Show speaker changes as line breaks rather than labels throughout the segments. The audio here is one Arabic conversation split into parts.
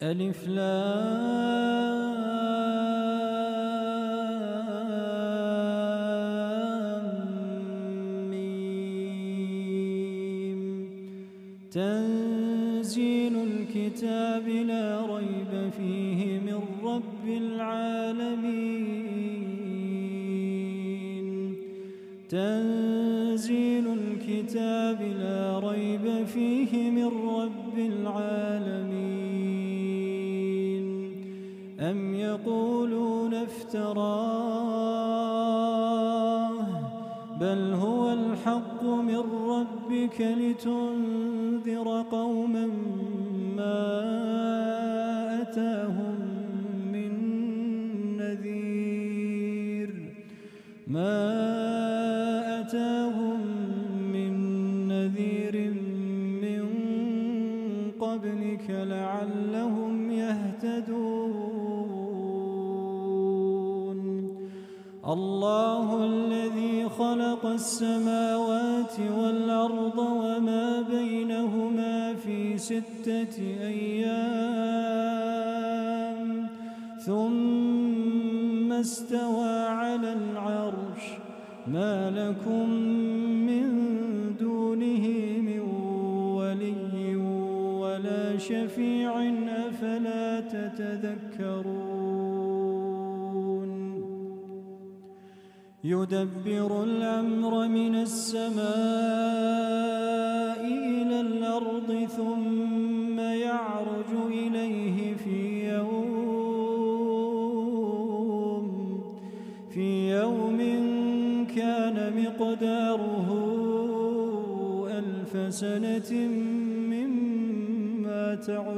ألف لام ميم. تنزيل الكتاب لا ريب فيه من رب العالمين. تنزيل الكتاب لا ريب فيه من رب العالمين. أم يقولون افتراه بل هو الحق من ربك لتنذر قوما ما أتاهم من نذير من قبلك لعلهم يهتدون. الله الذي خلق السماوات والأرض وما بينهما في 6 أيام ثم استوى على العرش. ما لكم من دونه من ولي ولا شفيع أفلا تتذكرون. يدبر الأمر من السماء إلى الأرض ثم يعرج إليه في يوم كان مقداره 1000 سنة مما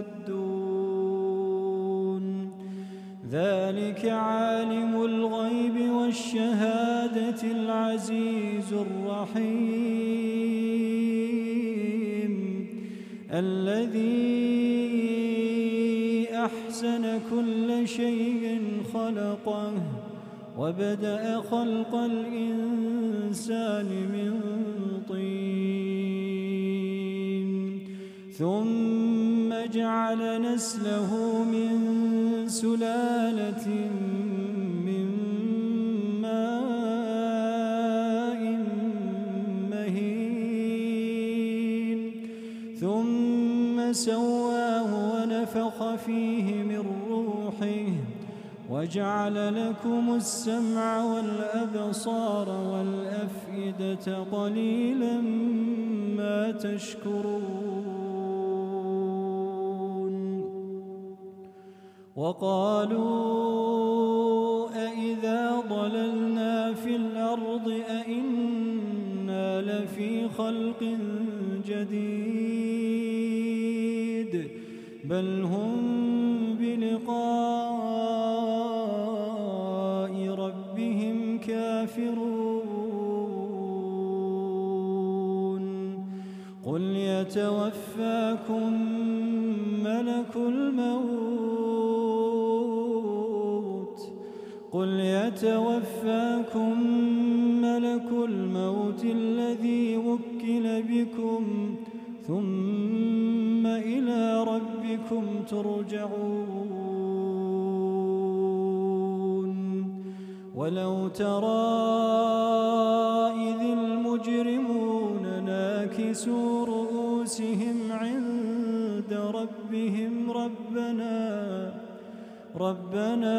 تعدون. ذلك عالم الغيب والشهادة العزيز الرحيم الذي أحسن كل شيء خلقه وبدأ خلق الإنسان من طين ثم جعل نسله من سلالة من ماء مهين ثم سواه ونفخ فيه من روحه وجعل لكم السمع والأبصار والأفئدة قليلا ما تشكرون. وقالوا أإذا ضللنا في الأرض أإنا لفي خلق جديد بل هم بلقاء ربهم كافرون. قل يتوفاكم ملك الموت الذي وكل بكم ثم إلى ربكم ترجعون. ولو ترى إذ المجرمون ناكسوا رؤوسهم عند ربهم ربنا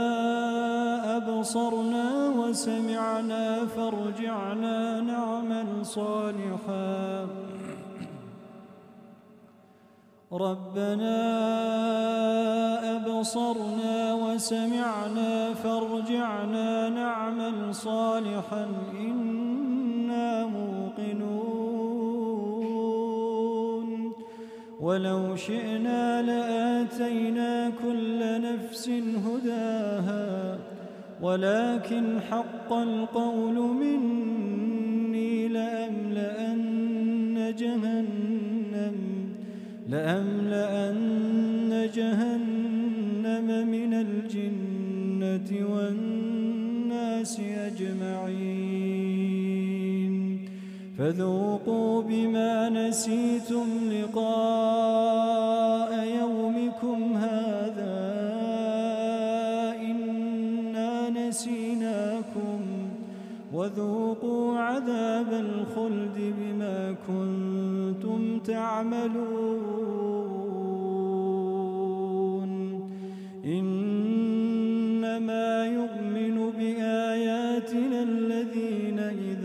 أبصرنا وسمعنا فارجعنا نعمل صالحا إنا موقنون. ولو شئنا لآتينا كل نفس هداها ولكن حق القول مني لأملأن جهنم من الجنة والناس أجمعين. فذوقوا بما نسيتم لقاء يومكم هذا هذا إنا نسيناكم وذوقوا عذاب الخلد بما كنتم تعملون إنما يؤمن بآياتنا الذين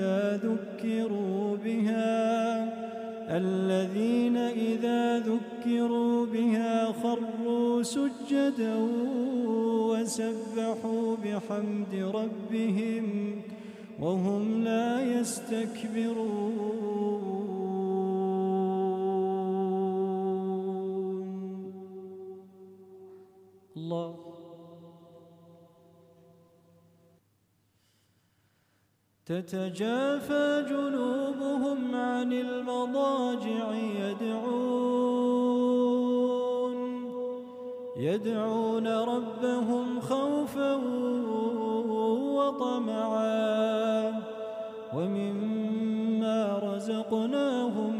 إذا ذكروا بها خروا سجدا وسبحوا بحمد ربهم وهم لا يستكبرون. الله. تتجافى جنوبهم عن المضاجع يدعون ربهم خوفا وطمعا ومما رزقناهم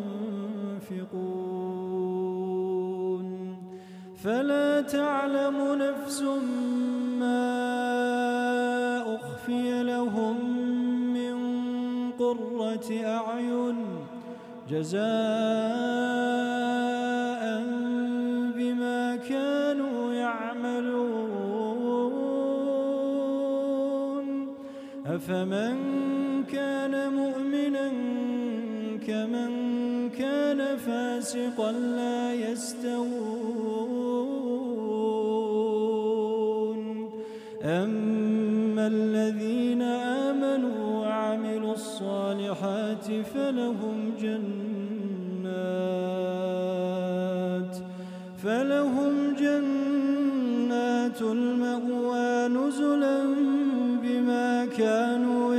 ينفقون فلا تعلم نفس ما أخفي لهم من قرة أعين جزاء بما كانوا يعملون أفمن كان مؤمنا كمن كان فاسقا لا يستوون أما الذين آمنوا وعملوا الصالحات فلهم جنات المأوى نزلا بما كانوا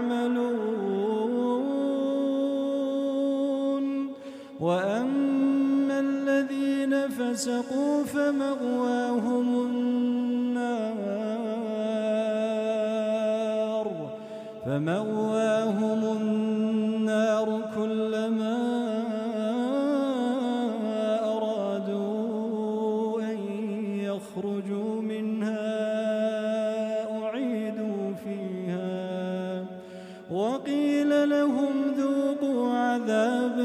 يعملون وأما الذين فسقوا فمأواهم النار كلما أرادوا أن يخرجوا منها أعيدوا فيها وقيل لهم ذوقوا عذاب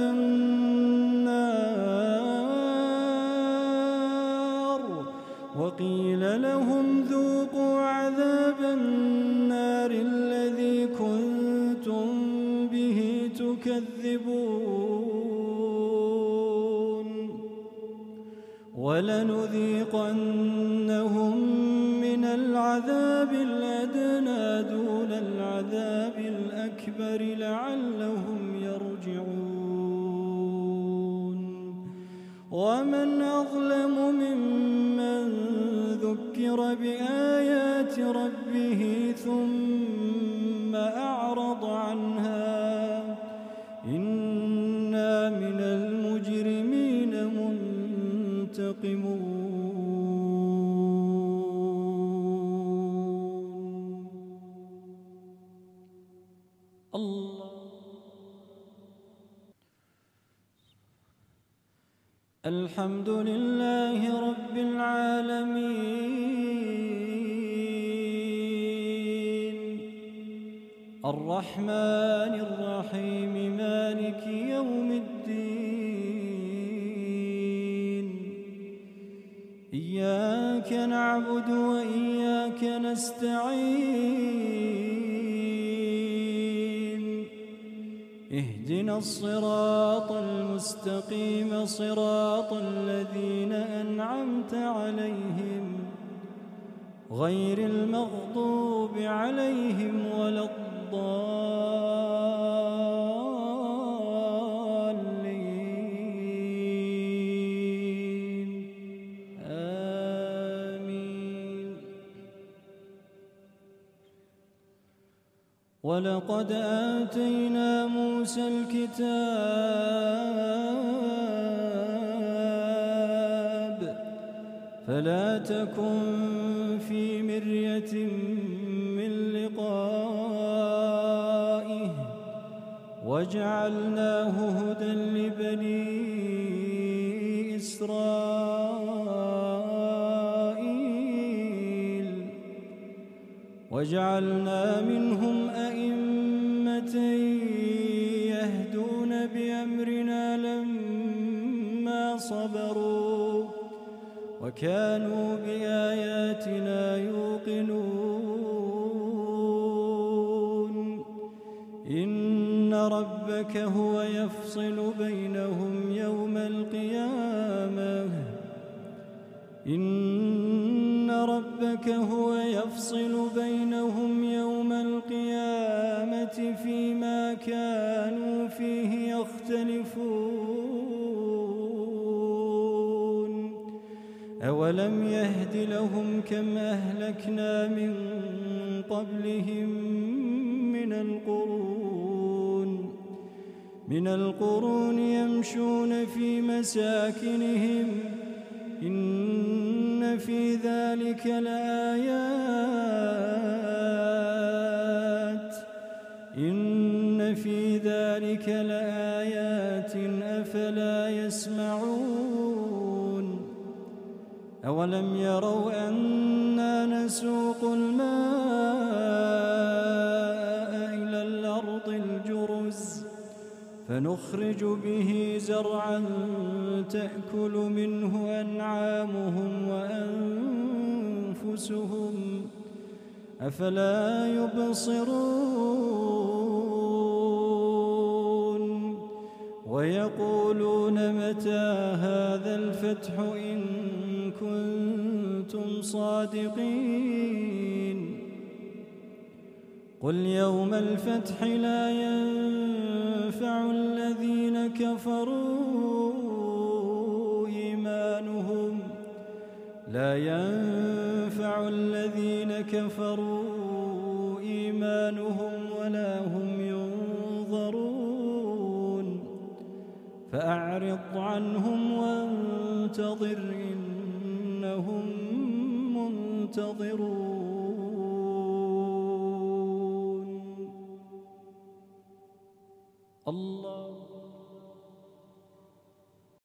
النار الذي كنتم به تكذبون ولنذيقنهم من العذاب الأدنى دون العذاب الأكبر لعلهم يرجعون ومن أظلم ممن ذكر بآيات ربه ثم أعرض عنها إنا من المجرمين منتقمون. الله. الحمد لله رب العالمين الرحمن الرحيم مالك يوم الدين إياك نعبد وإياك نستعين اهدنا الصراط المستقيم صراط الذين أنعمت عليهم غير المغضوب عليهم ولا الضالين آمين. ولقد آتينا موسى الكتاب فلا تكن في مرية من لقائه وجعلناه هدى لبني إسرائيل وجعلنا منهم أئمة يهدون بأمرنا لما صبروا وكانوا بآياتنا يوقنون إن ربك هو يفصل بينهم يوم القيامة إن ربك هو يفصل بينهم يوم القيامة فيما كانوا فيه يختلفون أولم يهد لهم كم أهلكنا من قبلهم من القرون يمشون في مساكنهم إن في ذلك لآيات أفلا يسمعون أولم يروا أنا نسوق الماء إلى الأرض الجرز فنخرج به زرعا تأكل منه أنعامهم وأنفسهم أفلا يبصرون ويقولون متى هذا الفتح إن كنتم صادقين قل يوم الفتح لا ينفع الذين كفروا إيمانهم ولا هم ينظرون فأعرض عنهم وانتظر إنهم منتظرون الله